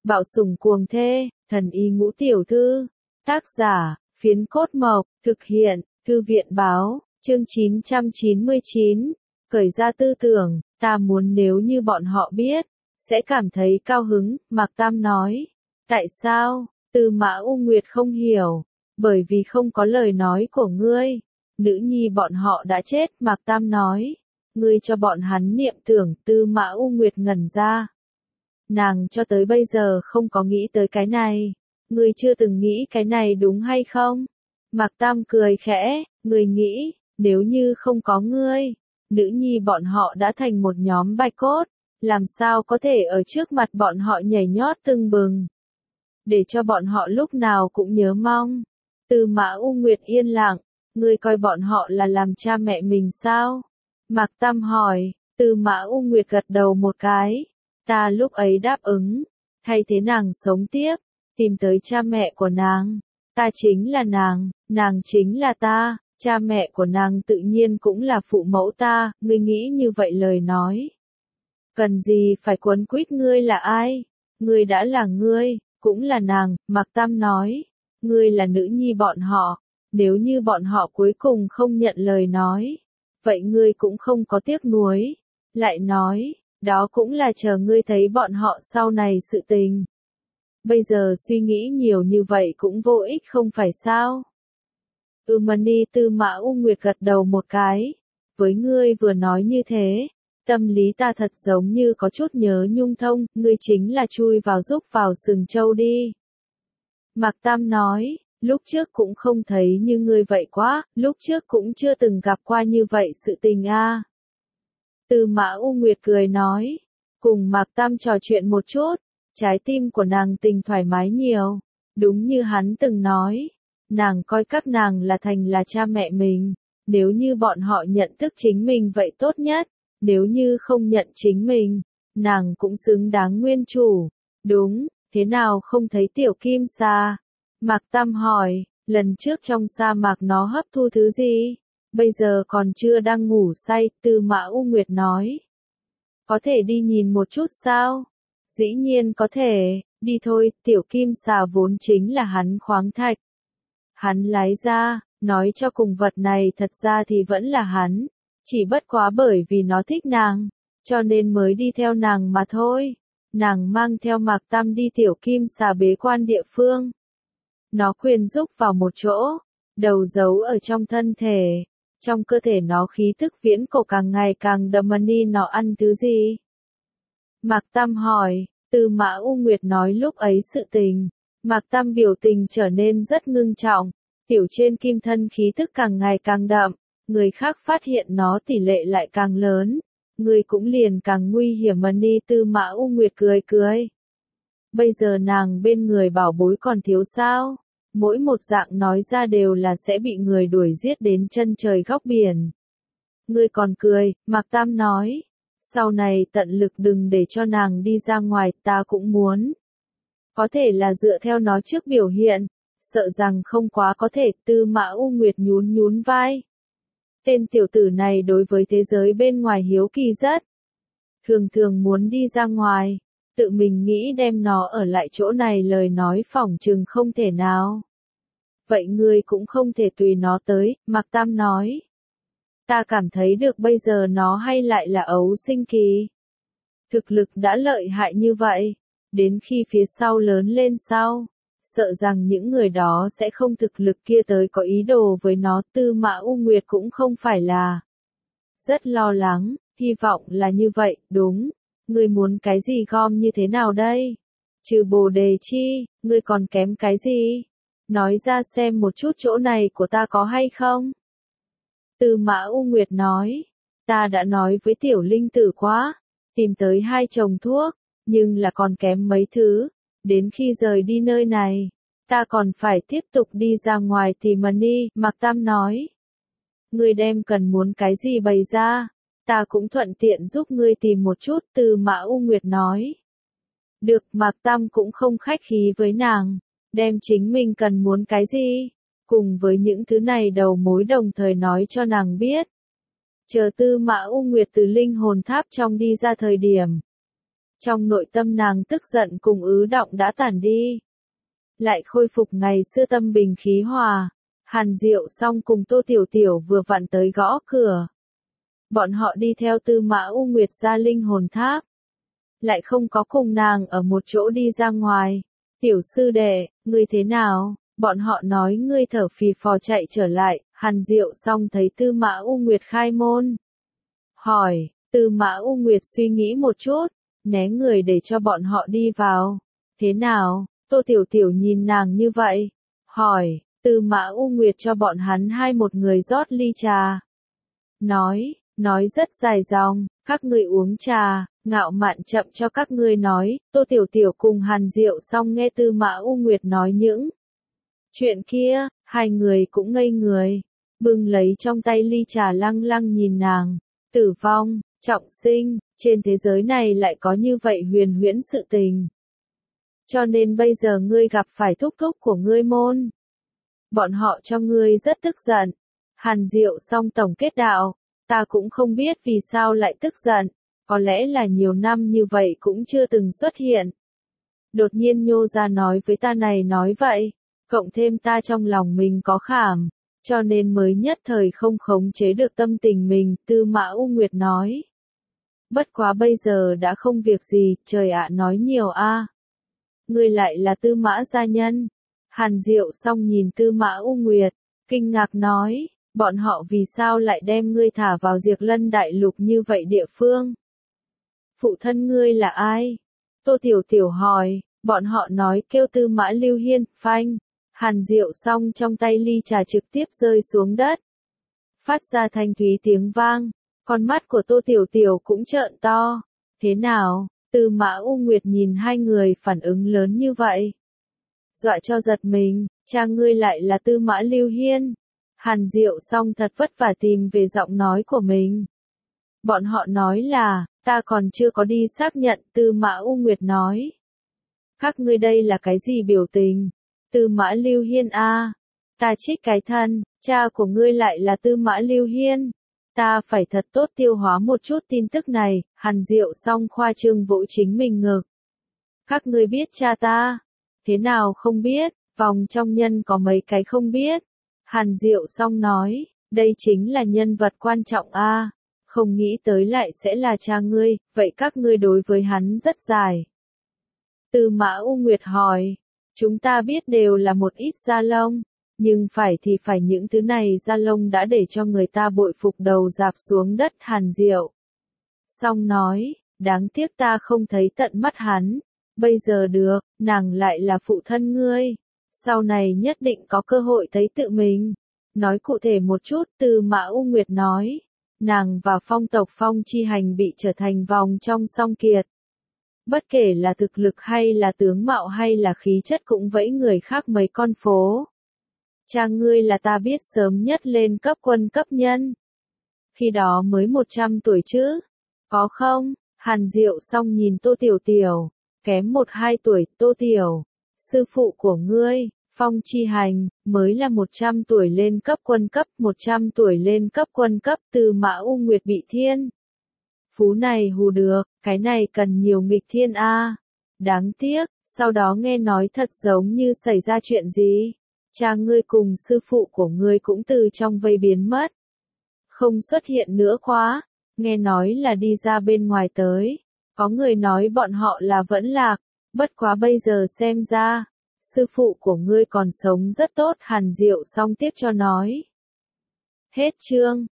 Bạo sủng cuồng thê, thần y ngũ tiểu thư. Tác giả, Phiến Cốt Mộc, thực hiện, Thư viện báo, chương 999. Cởi ra tư tưởng, ta muốn nếu như bọn họ biết, sẽ cảm thấy cao hứng, Mạc Tam nói. Tại sao? Tư Mã U Nguyệt không hiểu. Bởi vì không có lời nói của ngươi. Nữ nhi bọn họ đã chết, Mạc Tam nói. Ngươi cho bọn hắn niệm tưởng. Tư Mã U Nguyệt ngẩn ra. Nàng cho tới bây giờ không có nghĩ tới cái này. Ngươi chưa từng nghĩ cái này đúng hay không? Mạc Tam cười khẽ, ngươi nghĩ, nếu như không có ngươi, nữ nhi bọn họ đã thành một nhóm bạch cốt, làm sao có thể ở trước mặt bọn họ nhảy nhót tưng bừng. Để cho bọn họ lúc nào cũng nhớ mong. Tư Mã U Nguyệt yên lặng, ngươi coi bọn họ là làm cha mẹ mình sao? Mạc Tam hỏi, Tư Mã U Nguyệt gật đầu một cái. Ta lúc ấy đáp ứng, thay thế nàng sống tiếp, tìm tới cha mẹ của nàng. Ta chính là nàng chính là ta, cha mẹ của nàng tự nhiên cũng là phụ mẫu ta, ngươi nghĩ như vậy lời nói. Cần gì phải quấn quýt ngươi là ai? Ngươi đã là ngươi, cũng là nàng, Mạc Tam nói. Ngươi là nữ nhi bọn họ, nếu như bọn họ cuối cùng không nhận lời nói, vậy ngươi cũng không có tiếc nuối. Lại nói, đó cũng là chờ ngươi thấy bọn họ sau này sự tình. Bây giờ suy nghĩ nhiều như vậy cũng vô ích không phải sao? Mani Tư Mã U Nguyệt gật đầu một cái. Với ngươi vừa nói như thế, tâm lý ta thật giống như có chút nhớ nhung thông, ngươi chính là chui vào giúp vào sừng trâu đi. Mạc Tam nói, lúc trước cũng không thấy như ngươi vậy quá, lúc trước cũng chưa từng gặp qua như vậy sự tình a. Tư Mã U Nguyệt cười nói, cùng Mạc Tam trò chuyện một chút, trái tim của nàng tình thoải mái nhiều. Đúng như hắn từng nói, nàng coi các nàng là thành là cha mẹ mình, nếu như bọn họ nhận thức chính mình vậy tốt nhất, nếu như không nhận chính mình, nàng cũng xứng đáng nguyên chủ. Đúng, thế nào không thấy tiểu kim sa? Mạc Tam hỏi, lần trước trong sa mạc nó hấp thu thứ gì? Bây giờ còn chưa đang ngủ say, Tư Mã U Nguyệt nói. Có thể đi nhìn một chút sao? Dĩ nhiên có thể, đi thôi, tiểu kim xà vốn chính là hắn khoáng thạch. Hắn lái ra, nói cho cùng vật này thật ra thì vẫn là hắn, chỉ bất quá bởi vì nó thích nàng, cho nên mới đi theo nàng mà thôi. Nàng mang theo Mạc Tam đi tiểu kim xà bế quan địa phương. Nó khuyên rúc vào một chỗ, đầu giấu ở trong thân thể. Trong cơ thể nó khí tức viễn cổ càng ngày càng đậm. Mani nó ăn thứ gì? Mạc Tam hỏi. Tư Mã U Nguyệt nói lúc ấy sự tình. Mạc Tam biểu tình trở nên rất ngưng trọng. Tiểu trên kim thân khí tức càng ngày càng đậm. Người khác phát hiện nó tỷ lệ lại càng lớn. Người cũng liền càng nguy hiểm. Mani Tư Mã U Nguyệt cười cười. Bây giờ nàng bên người bảo bối còn thiếu sao? Mỗi một dạng nói ra đều là sẽ bị người đuổi giết đến chân trời góc biển. Ngươi còn cười, Mạc Tam nói. Sau này tận lực đừng để cho nàng đi ra ngoài, ta cũng muốn. Có thể là dựa theo nó trước biểu hiện, sợ rằng không quá có thể. Tư Mã U Nguyệt nhún vai. Tên tiểu tử này đối với thế giới bên ngoài hiếu kỳ rất. Thường muốn đi ra ngoài, tự mình nghĩ đem nó ở lại chỗ này lời nói phỏng chừng không thể nào. Vậy ngươi cũng không thể tùy nó tới, Mạc Tam nói. Ta cảm thấy được bây giờ nó hay lại là ấu sinh kỳ. Thực lực đã lợi hại như vậy, đến khi phía sau lớn lên sau, sợ rằng những người đó sẽ không thực lực kia tới có ý đồ với nó. Tư Mã U Nguyệt cũng không phải là rất lo lắng, hy vọng là như vậy, đúng. Ngươi muốn cái gì gom như thế nào đây? Trừ Bồ Đề chi, ngươi còn kém cái gì? Nói ra xem một chút chỗ này của ta có hay không? Tư Mã U Nguyệt nói, ta đã nói với tiểu linh tử quá, tìm tới 2 chồng thuốc, nhưng là còn kém mấy thứ, đến khi rời đi nơi này, ta còn phải tiếp tục đi ra ngoài tìm Mani, Mạc Tam nói. Ngươi đem cần muốn cái gì bày ra, ta cũng thuận tiện giúp ngươi tìm một chút, Tư Mã U Nguyệt nói. Được, Mạc Tam cũng không khách khí với nàng, đem chính mình cần muốn cái gì, cùng với những thứ này đầu mối đồng thời nói cho nàng biết. Chờ Tư Mã U Nguyệt từ linh hồn tháp trong đi ra thời điểm, Trong nội tâm nàng tức giận cùng ứ động đã tản đi. Lại khôi phục ngày xưa tâm bình khí hòa. Hàn Diệu Song cùng Tô Tiểu Tiểu vừa vặn tới gõ cửa. Bọn họ đi theo Tư Mã U Nguyệt ra linh hồn tháp. Lại không có cùng nàng ở một chỗ đi ra ngoài. Tiểu sư đệ, ngươi thế nào? Bọn họ nói ngươi thở phì phò chạy trở lại. Hàn Diệu Song thấy Tư Mã U Nguyệt khai môn. Hỏi, Tư Mã U Nguyệt suy nghĩ một chút, né người để cho bọn họ đi vào. Thế nào? Tô Tiểu Tiểu nhìn nàng như vậy. Hỏi, Tư Mã U Nguyệt cho bọn hắn một người rót ly trà. Nói rất dài dòng, các ngươi uống trà, ngạo mạn chậm cho các ngươi nói. Tô Tiểu Tiểu cùng Hàn Diệu Song nghe Tư Mã U Nguyệt nói những chuyện kia, hai người cũng ngây người, bưng lấy trong tay ly trà lăng lăng nhìn nàng. Tử vong, trọng sinh, trên thế giới này lại có như vậy huyền huyễn sự tình. Cho nên bây giờ ngươi gặp phải thúc thúc của ngươi môn. Bọn họ cho ngươi rất tức giận. Hàn Diệu Song tổng kết đạo, ta cũng không biết vì sao lại tức giận, có lẽ là nhiều năm như vậy cũng chưa từng xuất hiện. Đột nhiên nhô ra nói với ta này nói vậy, cộng thêm ta trong lòng mình có khảm, cho nên mới nhất thời không khống chế được tâm tình mình. Tư Mã U Nguyệt nói. Bất quá bây giờ đã không việc gì, trời ạ nói nhiều a. Ngươi lại là Tư Mã gia nhân. Hàn Diệu Song nhìn Tư Mã U Nguyệt, kinh ngạc nói, bọn họ vì sao lại đem ngươi thả vào Diệt Lân Đại Lục như vậy địa phương? Phụ thân ngươi là ai? Tô Tiểu Tiểu hỏi, bọn họ nói kêu Tư Mã Lưu Hiên. Phanh. Hàn Diệu Song trong tay ly trà trực tiếp rơi xuống đất. Phát ra thanh thúy tiếng vang, con mắt của Tô Tiểu Tiểu cũng trợn to. Thế nào? Tư Mã U Nguyệt nhìn hai người phản ứng lớn như vậy. Dọa cho giật mình, cha ngươi lại là Tư Mã Lưu Hiên. Hàn Diệu Song thật vất vả tìm về giọng nói của mình. Bọn họ nói là, ta còn chưa có đi xác nhận. Tư Mã U Nguyệt nói. Các ngươi đây là cái gì biểu tình? Tư Mã Lưu Hiên a, ta trích cái thân, cha của ngươi lại là Tư Mã Lưu Hiên. Ta phải thật tốt tiêu hóa một chút tin tức này. Hàn Diệu Song khoa trương vỗ chính mình ngực. Các ngươi biết cha ta? Thế nào không biết, vòng trong nhân có mấy cái không biết. Hàn Diệu Song nói, đây chính là nhân vật quan trọng a, không nghĩ tới lại sẽ là cha ngươi, vậy các ngươi đối với hắn rất dài. Tư Mã U Nguyệt hỏi, chúng ta biết đều là một ít da lông, nhưng phải thì phải những thứ này da lông đã để cho người ta bội phục đầu rạp xuống đất. Hàn Diệu Song nói, đáng tiếc ta không thấy tận mắt hắn. Bây giờ được, nàng lại là phụ thân ngươi. Sau này nhất định có cơ hội thấy tự mình. Nói cụ thể một chút. Tư Mã U Nguyệt nói, nàng và phong tộc Phong Chi Hành bị trở thành vòng trong song kiệt. Bất kể là thực lực hay là tướng mạo hay là khí chất cũng vẫy người khác mấy con phố. Cha ngươi là ta biết sớm nhất lên cấp quân cấp nhân. Khi đó mới 100 tuổi chứ. Có không? Hàn Diệu Song nhìn Tô Tiểu Tiểu. Kém 1-2 tuổi. Tô Tiểu, sư phụ của ngươi, Phong Chi Hành, mới là 100 tuổi lên cấp quân cấp. 100 tuổi lên cấp quân cấp. Tư Mã U Nguyệt bị thiên phú này hù được, cái này cần nhiều nghịch thiên a. Đáng tiếc, sau đó nghe nói thật giống như xảy ra chuyện gì. Cha ngươi cùng sư phụ của ngươi cũng từ trong vây biến mất. Không xuất hiện nữa quá, nghe nói là đi ra bên ngoài tới. Có người nói bọn họ là vẫn lạc, bất quá bây giờ xem ra, sư phụ của ngươi còn sống rất tốt. Hàn Diệu Song tiếc cho nói. Hết chương.